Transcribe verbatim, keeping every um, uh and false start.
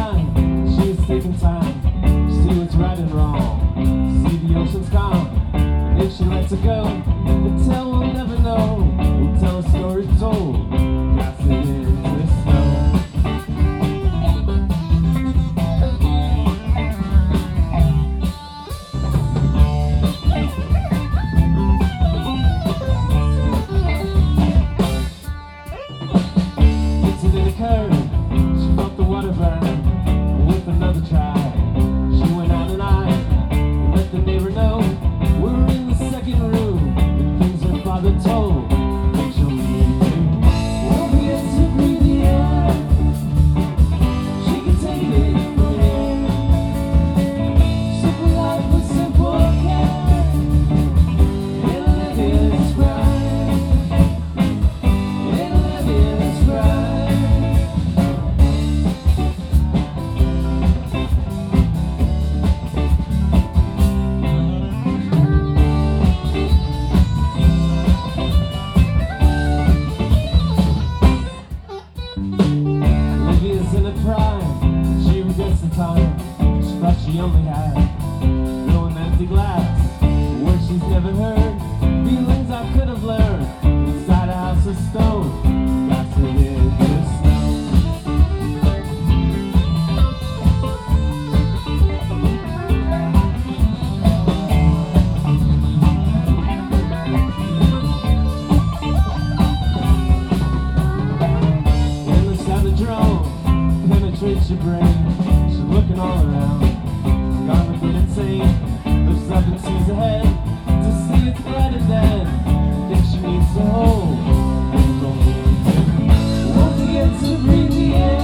line. She's taking time to see what's right and wrong, see the ocean's calm. And if she lets it go, the tell we'll never know. We'll tell a story told, casted into snow. Incident occurred, she felt the water burn. With another try, she went out and I let the neighbor know we're in the second room. The things her father told, think she'll need to. We'll get to breathe the air. She can take it from here. Simple life with simple care. It'll live in its prime. It'll live in its prime. Olivia's in her prime, she regrets the time she thought she only had. Through an empty glass, words she's never heard, feelings I could have learned inside a house of stone. Got to hit the snow. When the sound of drone penetrates your brain, she's looking all around, gonna get insane. Looks up and sees ahead to see it's bright and dead. Thinks she needs to hold, things don't need to. Won't forget to breathe the air.